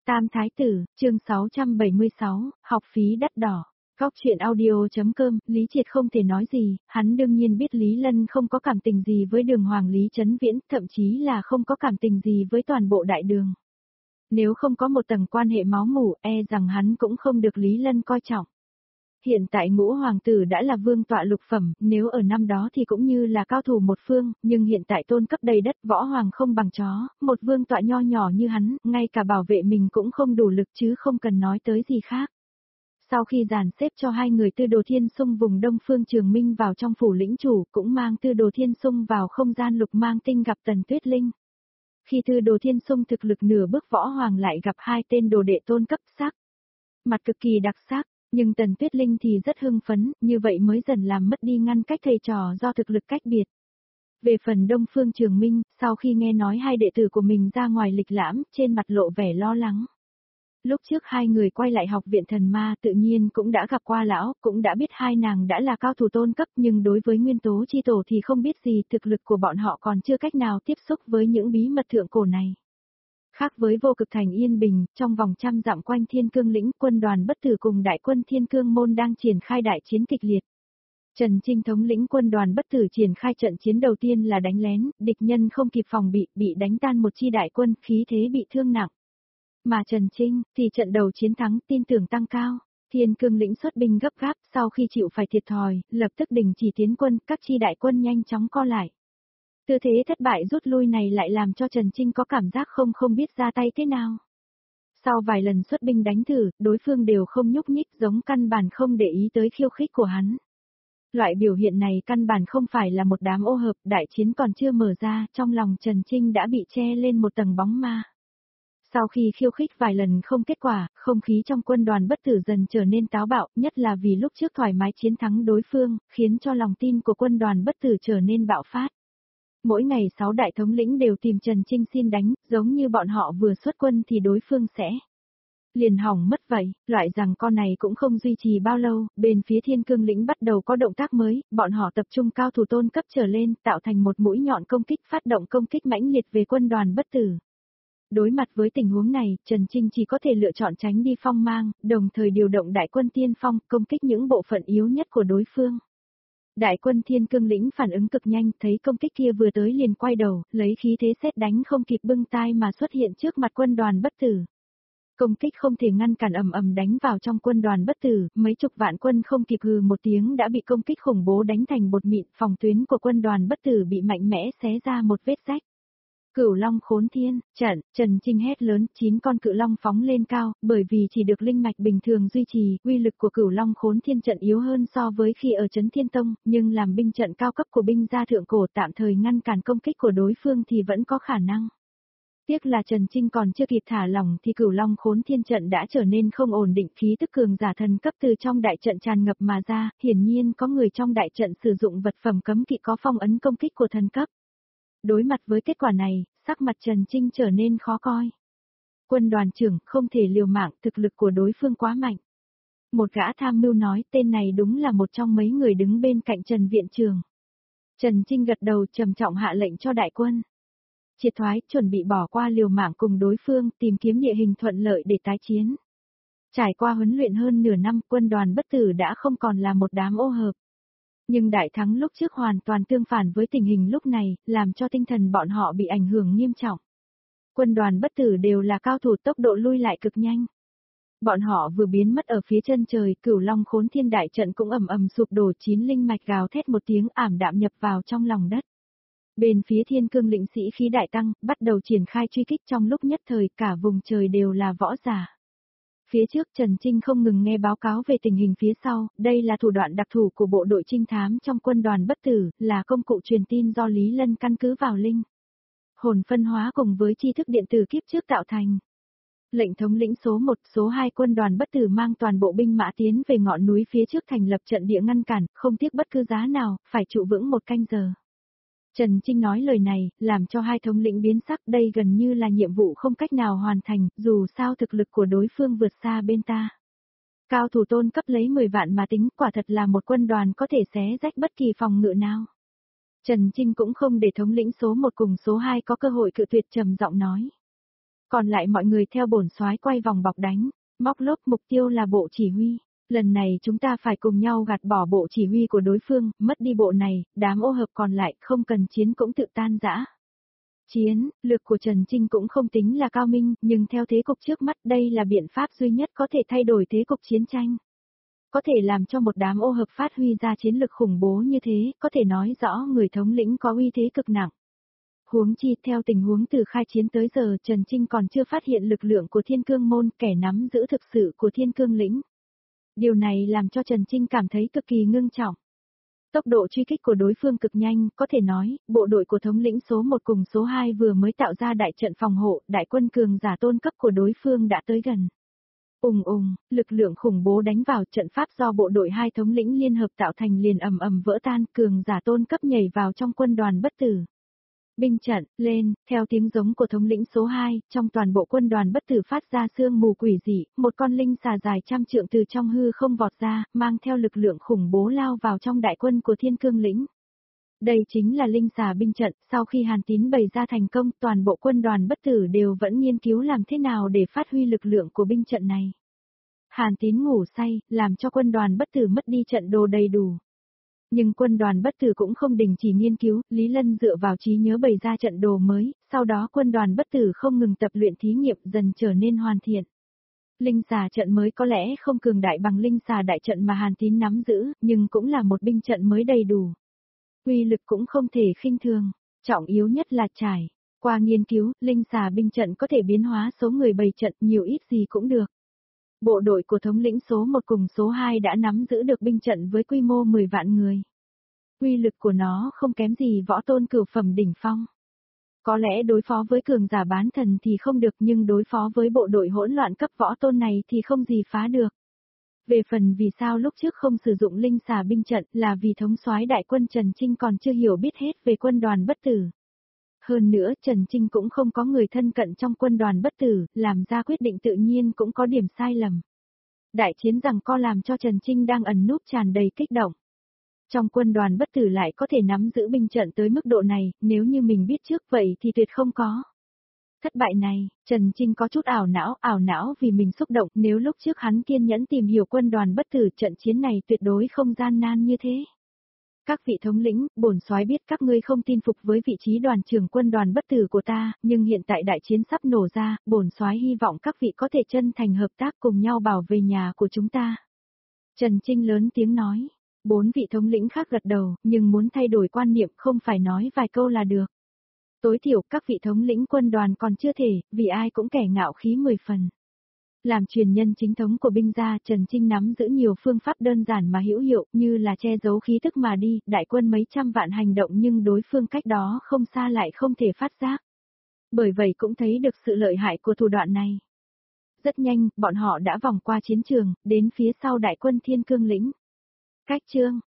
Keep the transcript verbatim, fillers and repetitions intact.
Tam Thái Tử, chương sáu trăm bảy mươi sáu, học phí đắt đỏ. Góc chuyện audio.com, Lý Triệt không thể nói gì, hắn đương nhiên biết Lý Lân không có cảm tình gì với đường hoàng Lý Trấn Viễn, thậm chí là không có cảm tình gì với toàn bộ đại đường. Nếu không có một tầng quan hệ máu mủ, e rằng hắn cũng không được Lý Lân coi trọng. Hiện tại ngũ hoàng tử đã là vương tọa lục phẩm, nếu ở năm đó thì cũng như là cao thủ một phương, nhưng hiện tại tôn cấp đầy đất võ hoàng không bằng chó, một vương tọa nho nhỏ như hắn, ngay cả bảo vệ mình cũng không đủ lực chứ không cần nói tới gì khác. Sau khi dàn xếp cho hai người Tư Đồ Thiên Sung vùng Đông Phương Trường Minh vào trong phủ lĩnh chủ, cũng mang Tư Đồ Thiên Sung vào không gian lục mang tinh gặp Tần Tuyết Linh. Khi Tư Đồ Thiên Sung thực lực nửa bước võ hoàng lại gặp hai tên đồ đệ tôn cấp sắc. Mặt cực kỳ đặc sắc. Nhưng Tần Tuyết Linh thì rất hưng phấn, như vậy mới dần làm mất đi ngăn cách thầy trò do thực lực cách biệt. Về phần Đông Phương Trường Minh, sau khi nghe nói hai đệ tử của mình ra ngoài lịch lãm, trên mặt lộ vẻ lo lắng. Lúc trước hai người quay lại học viện thần ma tự nhiên cũng đã gặp qua lão, cũng đã biết hai nàng đã là cao thủ tôn cấp nhưng đối với nguyên tố chi tổ thì không biết gì, thực lực của bọn họ còn chưa cách nào tiếp xúc với những bí mật thượng cổ này. Khác với vô cực thành yên bình, trong vòng trăm dặm quanh Thiên Cương lĩnh, quân đoàn bất tử cùng đại quân Thiên Cương môn đang triển khai đại chiến kịch liệt. Trần Trinh thống lĩnh quân đoàn bất tử triển khai trận chiến đầu tiên là đánh lén, địch nhân không kịp phòng bị, bị đánh tan một chi đại quân, khí thế bị thương nặng. Mà Trần Trinh, thì trận đầu chiến thắng, tin tưởng tăng cao. Thiên Cương lĩnh xuất binh gấp gáp, sau khi chịu phải thiệt thòi, lập tức đình chỉ tiến quân, các chi đại quân nhanh chóng co lại. Tư thế thất bại rút lui này lại làm cho Trần Trinh có cảm giác không không biết ra tay thế nào. Sau vài lần xuất binh đánh thử, đối phương đều không nhúc nhích, giống căn bản không để ý tới khiêu khích của hắn. Loại biểu hiện này căn bản không phải là một đám ô hợp, đại chiến còn chưa mở ra, trong lòng Trần Trinh đã bị che lên một tầng bóng ma. Sau khi khiêu khích vài lần không kết quả, không khí trong quân đoàn bất tử dần trở nên táo bạo, nhất là vì lúc trước thoải mái chiến thắng đối phương, khiến cho lòng tin của quân đoàn bất tử trở nên bạo phát. Mỗi ngày sáu đại thống lĩnh đều tìm Trần Trinh xin đánh, giống như bọn họ vừa xuất quân thì đối phương sẽ liền hỏng mất vậy, loại rằng con này cũng không duy trì bao lâu, bên phía Thiên Cương lĩnh bắt đầu có động tác mới, bọn họ tập trung cao thủ tôn cấp trở lên, tạo thành một mũi nhọn công kích, phát động công kích mãnh liệt về quân đoàn bất tử. Đối mặt với tình huống này, Trần Trinh chỉ có thể lựa chọn tránh đi phong mang, đồng thời điều động đại quân tiên phong, công kích những bộ phận yếu nhất của đối phương. Đại quân Thiên Cương lĩnh phản ứng cực nhanh, thấy công kích kia vừa tới liền quay đầu, lấy khí thế sét đánh không kịp bưng tai mà xuất hiện trước mặt quân đoàn bất tử. Công kích không thể ngăn cản, ầm ầm đánh vào trong quân đoàn bất tử, mấy chục vạn quân không kịp hừ một tiếng đã bị công kích khủng bố đánh thành bột mịn, phòng tuyến của quân đoàn bất tử bị mạnh mẽ xé ra một vết rách. Cửu Long Khốn Thiên, trận, Trần Trinh hét lớn, chín con cự long phóng lên cao, bởi vì chỉ được linh mạch bình thường duy trì, uy lực của Cửu Long Khốn Thiên trận yếu hơn so với khi ở Trấn Thiên Tông, nhưng làm binh trận cao cấp của binh gia thượng cổ tạm thời ngăn cản công kích của đối phương thì vẫn có khả năng. Tiếc là Trần Trinh còn chưa kịp thả lỏng thì Cửu Long Khốn Thiên trận đã trở nên không ổn định, khí tức cường giả thần cấp từ trong đại trận tràn ngập mà ra, hiển nhiên có người trong đại trận sử dụng vật phẩm cấm kỵ có phong ấn công kích của thần cấp. Đối mặt với kết quả này, sắc mặt Trần Trinh trở nên khó coi. Quân đoàn trưởng không thể liều mạng, thực lực của đối phương quá mạnh. Một gã tham mưu nói, tên này đúng là một trong mấy người đứng bên cạnh Trần viện trưởng. Trần Trinh gật đầu trầm trọng hạ lệnh cho đại quân. Triệt thoái, chuẩn bị bỏ qua liều mạng cùng đối phương, tìm kiếm địa hình thuận lợi để tái chiến. Trải qua huấn luyện hơn nửa năm, quân đoàn bất tử đã không còn là một đám ô hợp. Nhưng đại thắng lúc trước hoàn toàn tương phản với tình hình lúc này, làm cho tinh thần bọn họ bị ảnh hưởng nghiêm trọng. Quân đoàn bất tử đều là cao thủ, tốc độ lui lại cực nhanh. Bọn họ vừa biến mất ở phía chân trời, Cửu Long Khốn Thiên đại trận cũng ầm ầm sụp đổ, chín linh mạch gào thét một tiếng ảm đạm nhập vào trong lòng đất. Bên phía Thiên Cương lĩnh sĩ khí đại tăng, bắt đầu triển khai truy kích, trong lúc nhất thời cả vùng trời đều là võ giả. Phía trước Trần Trinh không ngừng nghe báo cáo về tình hình phía sau, đây là thủ đoạn đặc thù của bộ đội trinh thám trong quân đoàn bất tử, là công cụ truyền tin do Lý Lân căn cứ vào linh hồn phân hóa cùng với tri thức điện tử kiếp trước tạo thành. Lệnh thống lĩnh số một, số hai quân đoàn bất tử mang toàn bộ binh mã tiến về ngọn núi phía trước thành lập trận địa ngăn cản, không tiếc bất cứ giá nào, phải trụ vững một canh giờ. Trần Trinh nói lời này, làm cho hai thống lĩnh biến sắc, đây gần như là nhiệm vụ không cách nào hoàn thành, dù sao thực lực của đối phương vượt xa bên ta. Cao thủ tôn cấp lấy mười vạn mà tính, quả thật là một quân đoàn có thể xé rách bất kỳ phòng ngự nào. Trần Trinh cũng không để thống lĩnh số một cùng số hai có cơ hội cự tuyệt, trầm giọng nói. Còn lại mọi người theo bổn soái quay vòng bọc đánh, móc lốp mục tiêu là bộ chỉ huy. Lần này chúng ta phải cùng nhau gạt bỏ bộ chỉ huy của đối phương, mất đi bộ này, đám ô hợp còn lại không cần chiến cũng tự tan rã. Chiến, lược của Trần Trinh cũng không tính là cao minh, nhưng theo thế cục trước mắt đây là biện pháp duy nhất có thể thay đổi thế cục chiến tranh. Có thể làm cho một đám ô hợp phát huy ra chiến lực khủng bố như thế, có thể nói rõ người thống lĩnh có uy thế cực nặng. Huống chi theo tình huống từ khai chiến tới giờ Trần Trinh còn chưa phát hiện lực lượng của Thiên Cương Môn, kẻ nắm giữ thực sự của Thiên Cương Lĩnh. Điều này làm cho Trần Trinh cảm thấy cực kỳ ngưng trọng. Tốc độ truy kích của đối phương cực nhanh, có thể nói, bộ đội của thống lĩnh số một cùng số hai vừa mới tạo ra đại trận phòng hộ, đại quân cường giả tôn cấp của đối phương đã tới gần. Ùng ùng, lực lượng khủng bố đánh vào trận pháp do bộ đội hai thống lĩnh liên hợp tạo thành liền ầm ầm vỡ tan, cường giả tôn cấp nhảy vào trong quân đoàn bất tử. Binh trận, lên, theo tiếng giống của thống lĩnh số hai, trong toàn bộ quân đoàn bất tử phát ra sương mù quỷ dị, một con linh xà dài trăm trượng từ trong hư không vọt ra, mang theo lực lượng khủng bố lao vào trong đại quân của Thiên Cương Lĩnh. Đây chính là linh xà binh trận, sau khi Hàn Tín bày ra thành công, toàn bộ quân đoàn bất tử đều vẫn nghiên cứu làm thế nào để phát huy lực lượng của binh trận này. Hàn Tín ngủ say, làm cho quân đoàn bất tử mất đi trận đồ đầy đủ. Nhưng quân đoàn bất tử cũng không đình chỉ nghiên cứu, Lý Lân dựa vào trí nhớ bày ra trận đồ mới, sau đó quân đoàn bất tử không ngừng tập luyện thí nghiệm dần trở nên hoàn thiện. Linh xà trận mới có lẽ không cường đại bằng linh xà đại trận mà Hàn Tín nắm giữ, nhưng cũng là một binh trận mới đầy đủ. Uy lực cũng không thể khinh thường, trọng yếu nhất là trải. Qua nghiên cứu, linh xà binh trận có thể biến hóa số người bày trận nhiều ít gì cũng được. Bộ đội của thống lĩnh số một cùng số hai đã nắm giữ được binh trận với quy mô mười vạn người. Uy lực của nó không kém gì võ tôn cửu phẩm đỉnh phong. Có lẽ đối phó với cường giả bán thần thì không được nhưng đối phó với bộ đội hỗn loạn cấp võ tôn này thì không gì phá được. Về phần vì sao lúc trước không sử dụng linh xà binh trận là vì thống soái đại quân Trần Trinh còn chưa hiểu biết hết về quân đoàn bất tử. Hơn nữa Trần Trinh cũng không có người thân cận trong quân đoàn bất tử, làm ra quyết định tự nhiên cũng có điểm sai lầm. Đại chiến giằng co làm cho Trần Trinh đang ẩn núp tràn đầy kích động. Trong quân đoàn bất tử lại có thể nắm giữ binh trận tới mức độ này, nếu như mình biết trước vậy thì tuyệt không có. Thất bại này, Trần Trinh có chút ảo não, ảo não vì mình xúc động, nếu lúc trước hắn kiên nhẫn tìm hiểu quân đoàn bất tử trận chiến này tuyệt đối không gian nan như thế. Các vị thống lĩnh, bổn soái biết các ngươi không tin phục với vị trí đoàn trưởng quân đoàn bất tử của ta, nhưng hiện tại đại chiến sắp nổ ra, bổn soái hy vọng các vị có thể chân thành hợp tác cùng nhau bảo vệ nhà của chúng ta. Trần Trinh lớn tiếng nói, bốn vị thống lĩnh khác gật đầu, nhưng muốn thay đổi quan niệm không phải nói vài câu là được. Tối thiểu các vị thống lĩnh quân đoàn còn chưa thể, vì ai cũng kẻ ngạo khí mười phần. Làm truyền nhân chính thống của binh gia, Trần Trinh nắm giữ nhiều phương pháp đơn giản mà hữu hiệu, như là che giấu khí tức mà đi, đại quân mấy trăm vạn hành động nhưng đối phương cách đó không xa lại không thể phát giác. Bởi vậy cũng thấy được sự lợi hại của thủ đoạn này. Rất nhanh, bọn họ đã vòng qua chiến trường, đến phía sau đại quân Thiên Cương Lĩnh. Cách chương